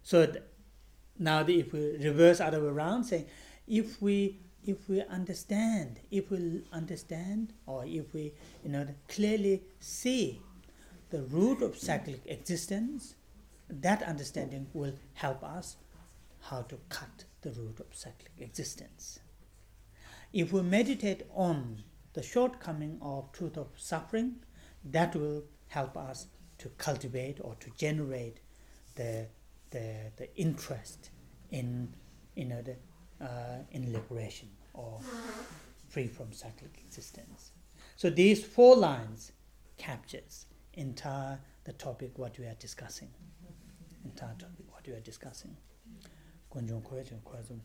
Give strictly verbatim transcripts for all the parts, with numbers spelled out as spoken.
So th- now the, if we reverse other way around, saying if we if we understand, if we understand, or if we you know clearly see the root of cyclic existence, that understanding will help us how to cut the root of cyclic existence. If we meditate on the shortcoming of truth of suffering, that will help us to cultivate or to generate the the, the interest in you know the, uh, in liberation or free from cyclic existence. So these four lines captures entire the topic what we are discussing. Entire topic what we are discussing. Kunjung question question.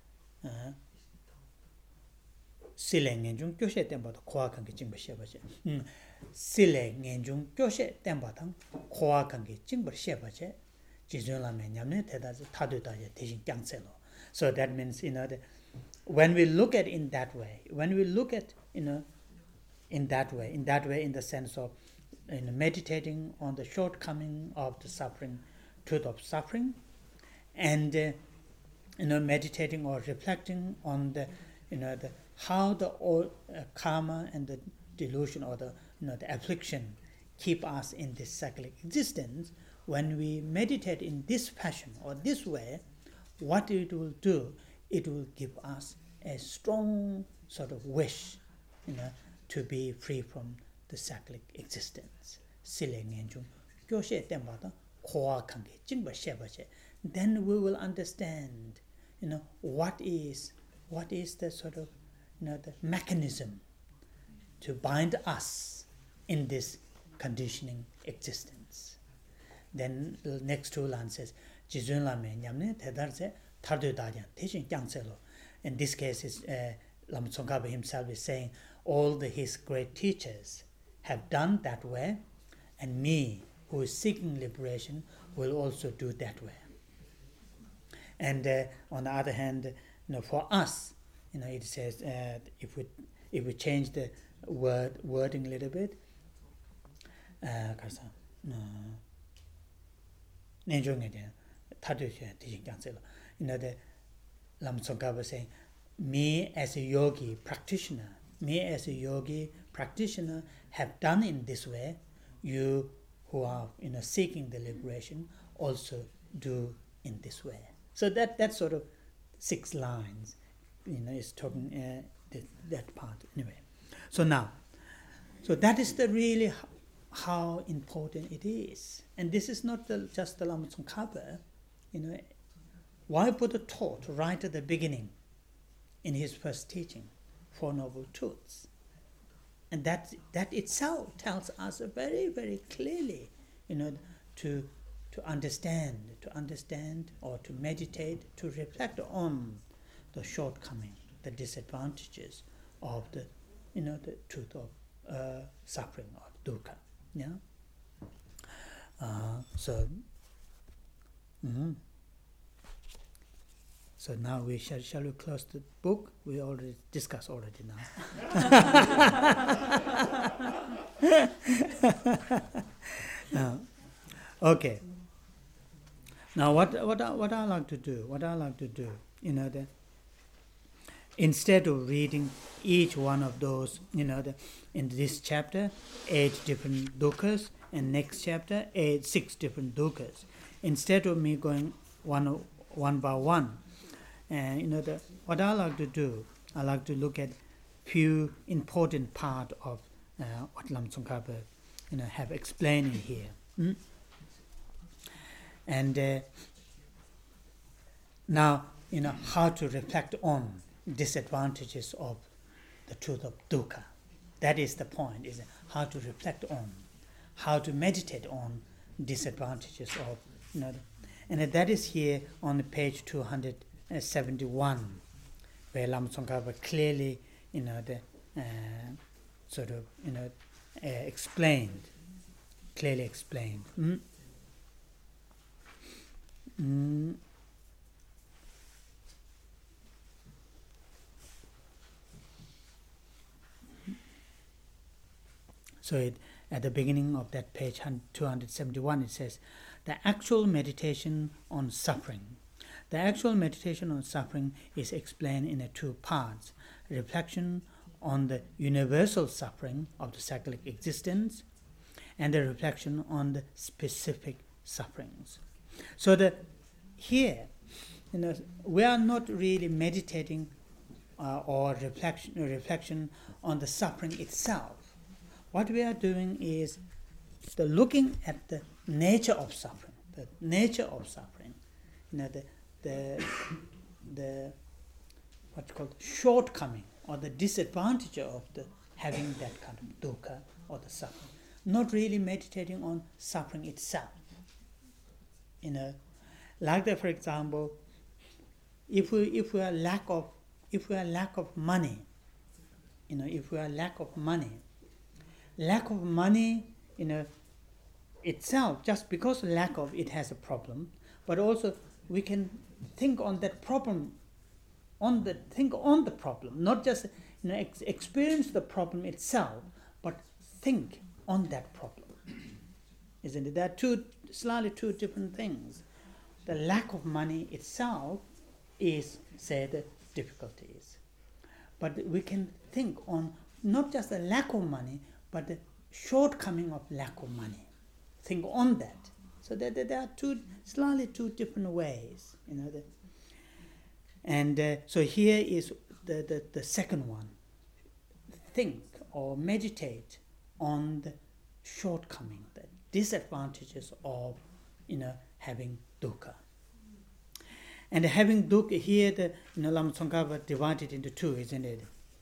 Sile ngenjung kyoshe temba to kwa kange jingba sheba che. Sile ngenjung kyoshe temba tang kwa kange jingba sheba che. Jizun la me nyamne teda tadu da ye tejin kyangse lo. So that means you know the, when we look at in that way, when we look at you know in that way, in that way in the sense of you know, meditating on the shortcoming of the suffering, truth of suffering, and uh, you know meditating or reflecting on the you know the how the old, uh, karma and the delusion or the you know the affliction keep us in this cyclic existence. When we meditate in this fashion or this way, what it will do, it will give us a strong sort of wish, you know, to be free from the cyclic existence. Then we will understand, you know, what is what is the sort of you know the mechanism to bind us in this conditioning existence. Then the next two lines says, Jizun la me nyamne tedarse tardu dajan teshin kyangselo. In this case, is uh, Lama Tsongkhapa himself is saying all the his great teachers have done that way, and me, who is seeking liberation, will also do that way. And uh, on the other hand, you know, for us, you know, it says uh, if we if we change the word wording a little bit, uh, you know, the Lama Tsongkhapa was saying, me as a yogi practitioner, me as a yogi practitioner have done in this way. You who are you know seeking the liberation also do in this way. So that that sort of six lines, you know, is talking uh, that, that part anyway. So now, so that is the really how important it is. And this is not the, just the Lama Tsongkhapa, you know, why Buddha taught right at the beginning in his first teaching, Four Noble Truths. And that that itself tells us very, very clearly, you know, to to understand, to understand or to meditate, to reflect on the shortcoming, the disadvantages of the, you know, the truth of uh, suffering or dukkha. Yeah. Uh, so. Mm-hmm. So now we shall shall we close the book? We already discussed already now. uh, okay. Now what what I, what I like to do, what I like to do, you know, the instead of reading each one of those, you know, the in this chapter, eight different dukkhas, and next chapter, eight six different dukkhas. Instead of me going one one by one. And you know the, what I like to do, I like to look at few important part of uh, what Lama Tsongkhapa you know have explained in here, mm? and uh, now you know how to reflect on disadvantages of the truth of dukkha. That is the point: is how to reflect on, how to meditate on disadvantages of you know, and that is here on page two hundred. seventy-one, where Lama Tsongkhapa clearly, you know, the uh, sort of, you know, uh, explained, clearly explained. Mm? Mm. So it at the beginning of that page two seventy-one, it says, the actual meditation on suffering. The actual meditation on suffering is explained in two parts. Reflection on the universal suffering of the cyclic existence and the reflection on the specific sufferings. So the, here, you know, we are not really meditating uh, or reflection, reflection on the suffering itself. What we are doing is the looking at the nature of suffering, the nature of suffering, you know, the the the what's called shortcoming or the disadvantage of the having that kind of dukkha or the suffering. Not really meditating on suffering itself. You know, like that, for example, if we if we are lack of if we are lack of money, you know, if we are lack of money, lack of money, you know, itself, just because lack of it has a problem, but also we can think on that problem, on the think on the problem, not just, you know, ex- experience the problem itself, but think on that problem. Isn't it? There are two slightly two different things. The lack of money itself is, say, the difficulties, but we can think on not just the lack of money, but the shortcoming of lack of money. Think on that. So that there are two slightly two different ways, you know. The, and uh, so here is the, the, the second one. Think or meditate on the shortcoming, the disadvantages of, you know, having dukkha. And having dukkha here, the, you know, Lama Tsongkhapa divided into two, isn't it?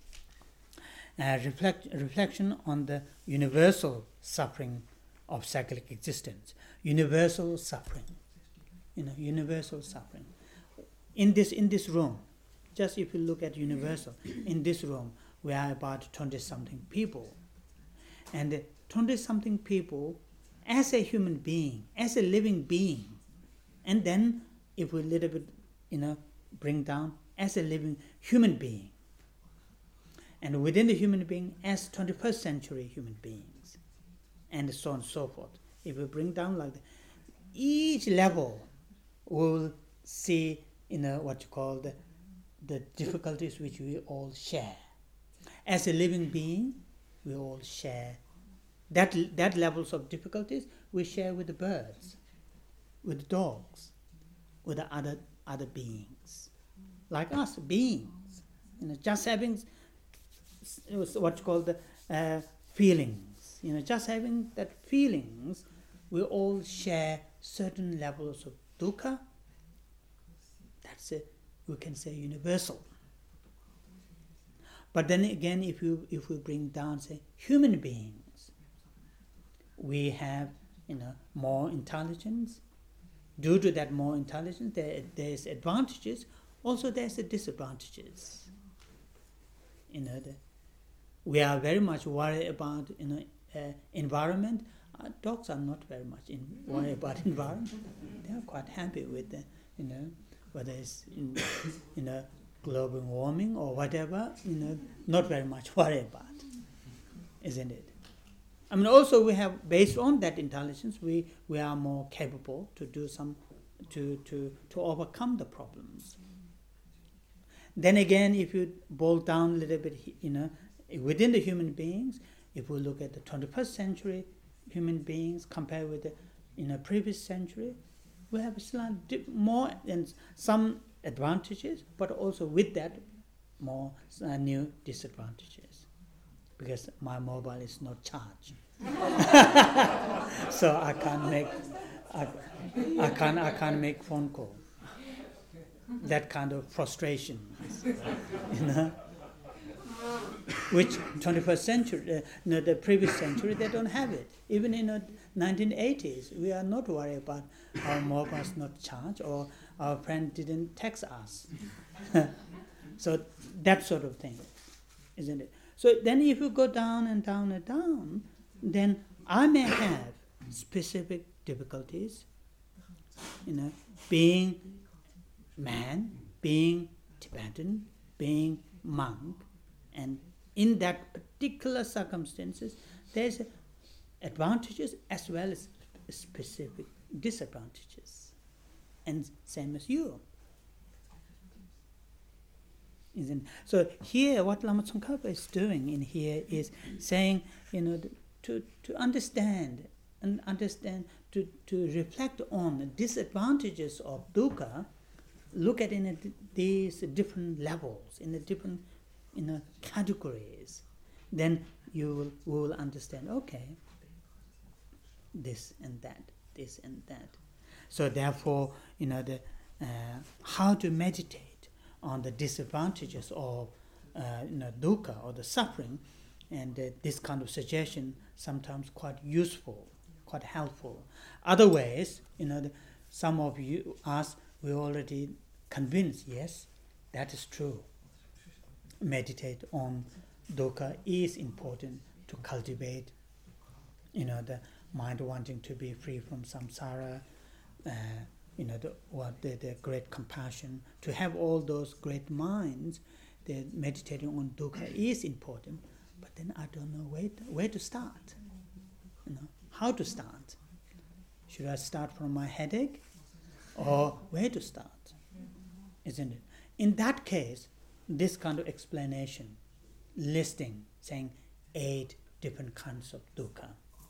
Uh, reflect, reflection on the universal suffering of cyclic existence. Universal suffering. You know, universal suffering. In this in this room, just if you look at universal, in this room, we are about twenty-something people. And twenty-something people, as a human being, as a living being, and then if we a little bit, you know, bring down, as a living human being, and within the human being, as twenty-first century human beings, and so on and so forth. If we bring down like that, each level will see, you know, what you call the, the difficulties which we all share. As a living being, we all share that that levels of difficulties we share with the birds, with the dogs, with the other other beings, like us beings. You know, just having what you call the uh, feelings. You know, just having that feelings, we all share certain levels of dukkha. That's a, we can say, universal. But then again, if you if we bring down, say, human beings, we have, you know, more intelligence. Due to that more intelligence, there there's advantages. Also, there's the disadvantages. You know, the, we are very much worried about, you know, uh, environment. Uh, dogs are not very much in worried about environment. They are quite happy with the, you know, whether it's in, you know, global warming or whatever, you know, not very much worried about, isn't it? I mean, also we have, based on that intelligence, we, we are more capable to do some, to, to, to overcome the problems. Then again, if you boil down a little bit, you know, within the human beings, if we look at the twenty-first century human beings compared with the, you know, previous century, we have slightly more and some advantages, but also with that, more uh, new disadvantages. Because my mobile is not charged, so I can't make, I, I can't, I can't make phone call. That kind of frustration, you know. Which twenty-first century, uh, no, the previous century, they don't have it. Even in the nineteen eighties, we are not worried about our mobiles not charged or our friend didn't text us. So that sort of thing, isn't it? So then if you go down and down and down, then I may have specific difficulties, you know, being man, being Tibetan, being monk, and in that particular circumstances, there's a, advantages as well as specific disadvantages. And same as you. Isn't so here what Lama Tsongkhapa is doing in here is saying, you know, to, to understand and understand, to, to reflect on the disadvantages of dukkha, look at in a, these different levels, in the different you know, categories, then you will, will understand, okay, this and that, this and that. So therefore, you know, the, uh, how to meditate on the disadvantages of uh, you know, dukkha or the suffering, and uh, this kind of suggestion sometimes quite useful, quite helpful. Other ways, you know, the, some of you us, we already convinced, yes, that is true. Meditate on dukkha is important to cultivate, you know, the mind wanting to be free from samsara, uh, you know, the, what the, the great compassion, to have all those great minds. The meditating on dukkha is important, but then I don't know where to, where to start, you know, how to start. Should I start from my headache, or where to start, isn't it? In that case, this kind of explanation, listing, saying eight different kinds of dukkha,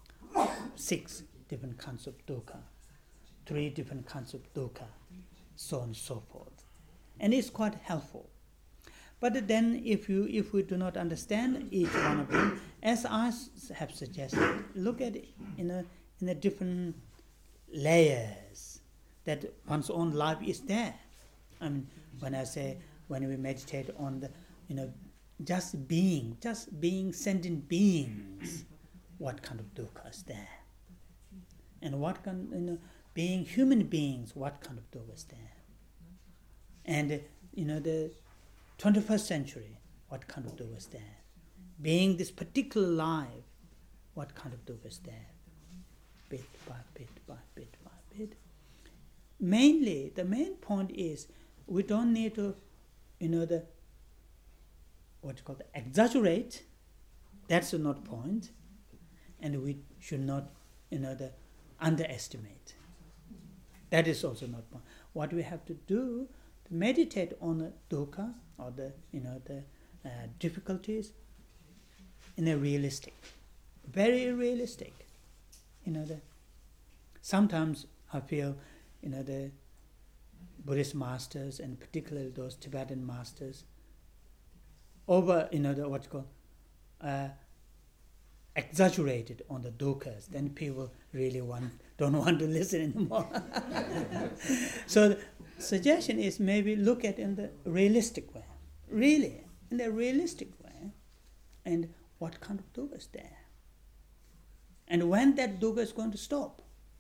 six different kinds of dukkha, three different kinds of dukkha, so on and so forth. And it's quite helpful. But then if you if we do not understand each one of them, as I have suggested, look at it in a in a different layers, that one's own life is there. I mean, when I say, when we meditate on the, you know, just being, just being sentient beings, what kind of dukkha is there? And what kind, you know, being human beings, what kind of dukkha is there? And, uh, you know, the twenty-first century, what kind of dukkha is there? Being this particular life, what kind of dukkha is there? Bit by bit by bit by bit. Mainly, the main point is, we don't need to, you know, the, what you call the exaggerate. That's not point. And we should not, you know, the underestimate. That is also not point. What we have to do, to meditate on the dukkha, or the, you know, the uh, difficulties, in a realistic, very realistic. You know, the sometimes I feel, you know, the Buddhist masters, and particularly those Tibetan masters, over, you know, the, what you call, uh, exaggerated on the dukkhas, then people really want, don't want to listen anymore. So the suggestion is maybe look at it in the realistic way, really, in the realistic way, and what kind of dukkha is there, and when that dukkha is going to stop.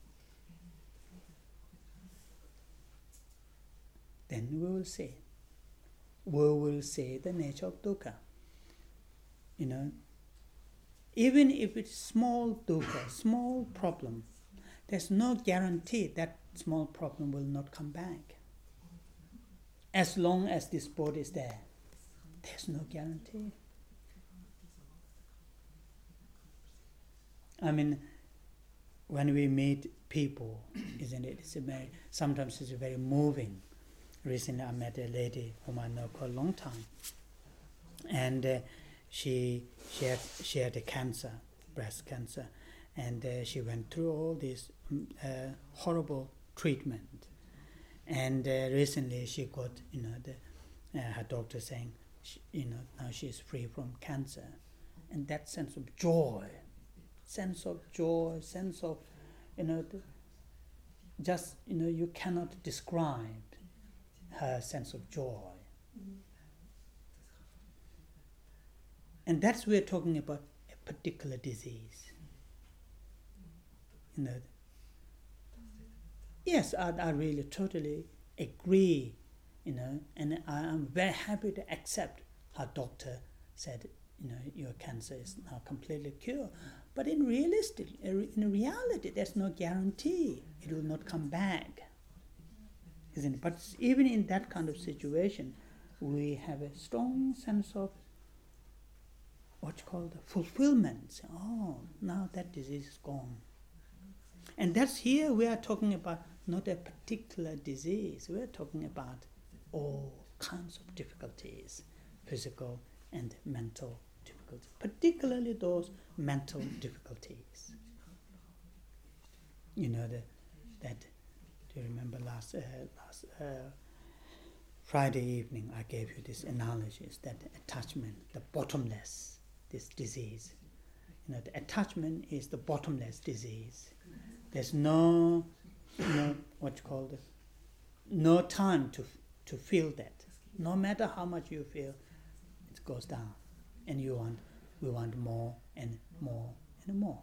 Then we will see. We will see the nature of dukkha. You know, even if it's small dukkha, small problem, there's no guarantee that small problem will not come back. As long as this body is there, there's no guarantee. I mean, when we meet people, isn't it? It's a very, sometimes it's very moving. Recently I met a lady whom I know for a long time. And uh, she, she, had, she had a cancer, breast cancer. And uh, she went through all this uh, horrible treatment. And uh, recently she got, you know, the, uh, her doctor saying, she, you know, now she is free from cancer. And that sense of joy, sense of joy, sense of, you know, the, just, you know, you cannot describe her sense of joy. Mm-hmm. And that's we're talking about a particular disease. You know, yes, I, I really totally agree, you know, and I am very happy to accept her doctor said, you know, your cancer is now completely cured. But in realistic, in reality, there's no guarantee it will not come back. Isn't it? But even in that kind of situation, we have a strong sense of what's called the fulfillment. Oh, now that disease is gone. And that's here we are talking about not a particular disease. We are talking about all kinds of difficulties, physical and mental difficulties, particularly those mental difficulties. You know, the, that, do you remember last, uh, last uh, Friday evening I gave you this analogy, that attachment, the bottomless, this disease. You know, the attachment is the bottomless disease. There's no, you know, what you call it, no time to to feel that. No matter how much you feel, it goes down, and you want, we want more and more and more.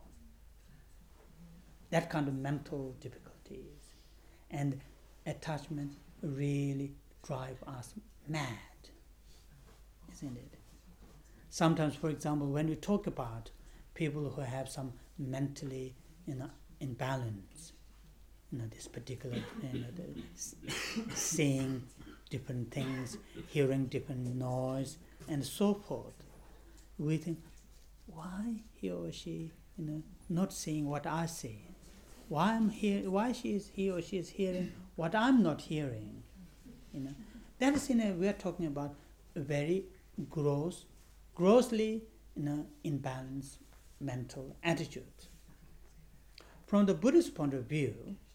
That kind of mental difficulties and attachment really drive us mad, isn't it? Sometimes, for example, when we talk about people who have some mentally, you know, imbalance, you know, this particular, you know, the seeing different things, hearing different noise, and so forth, we think, why he or she, you know, not seeing what I see? Why I'm hear? Why she is he or she is hearing what I'm not hearing? You know, that is in a, we are talking about a very gross, grossly, you know, imbalanced mental attitude. From the Buddhist point of view,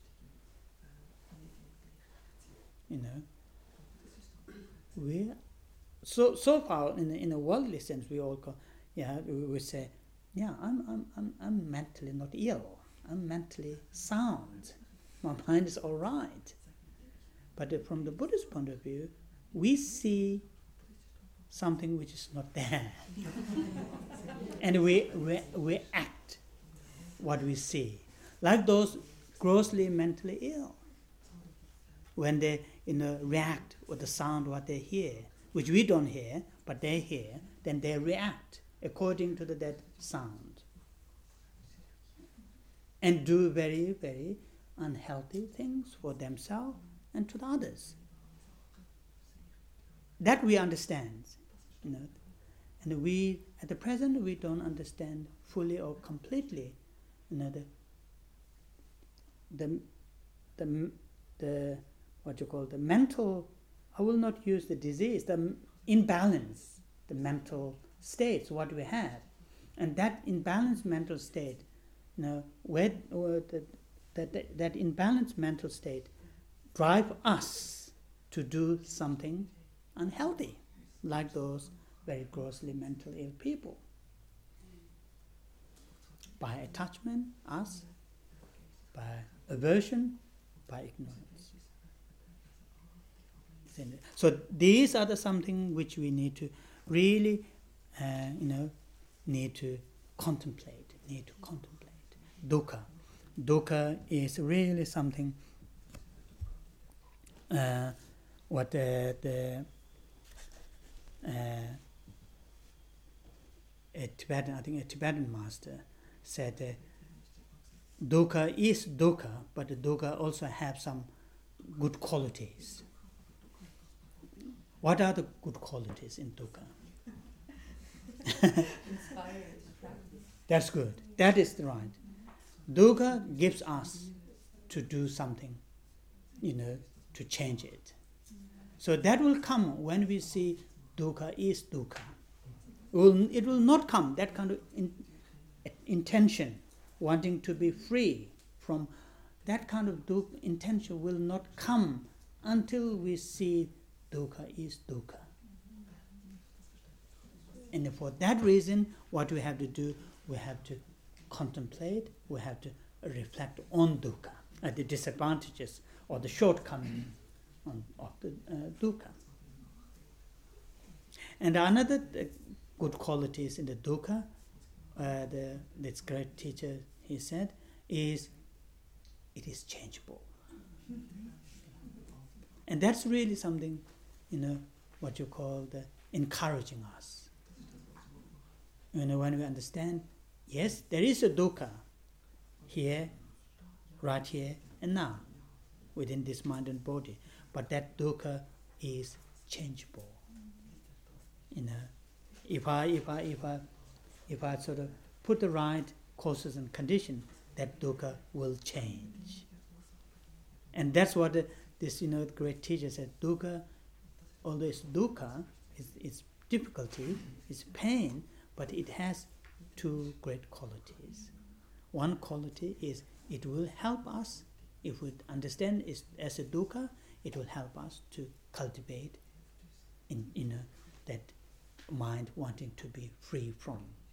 you know, we so so far in a, in a worldly sense we all go, yeah, we, we say, yeah, I'm I'm I'm I'm mentally not ill. I'm mentally sound. My mind is all right. But uh, from the Buddhist point of view, we see something which is not there, and we, we we act what we see, like those grossly mentally ill. When they, you know, react with the sound what they hear, which we don't hear, but they hear, then they react according to the, that sound, and do very, very unhealthy things for themselves and to the others. That we understand, you know, and we at the present we don't understand fully or completely, you know, the the the the what you call the mental. I will not use the disease, the imbalance, the mental states what we have, and that imbalanced mental state, you know, where or the, that that that imbalanced mental state drive us to do something unhealthy, like those very grossly mentally ill people. By attachment, us, by aversion, by ignorance. So these are the something which we need to really, uh, you know, need to contemplate, need to contemplate. Dukkha. Dukkha is really something uh, what the, the uh, a Tibetan, I think a Tibetan master said, uh, dukkha is dukkha, but the dukkha also have some good qualities. What are the good qualities in dukkha? That's good. That is the right. Dukkha gives us to do something, you know, to change it. So that will come when we see dukkha is dukkha. It will, it will not come, that kind of in, intention, wanting to be free from that kind of dukkha, intention will not come until we see dukkha is dukkha. And for that reason, what we have to do, we have to contemplate, we have to reflect on dukkha, uh, the disadvantages or the shortcomings on, of the uh, dukkha. And another uh, good qualities in the dukkha, uh, the, this great teacher, he said, is it is changeable. And that's really something, you know, what you call the encouraging us. You know, when we understand, yes, there is a dukkha here, right here and now, within this mind and body, but that dukkha is changeable. You know, if I if I if I if I sort of put the right causes and conditions, that dukkha will change. And that's what the, this, you know, great teacher said, dukkha, although it's dukkha, it's, it's difficulty, it's pain, but it has two great qualities. One quality is it will help us, if we understand it as a dukkha, it will help us to cultivate in, in a, that mind wanting to be free from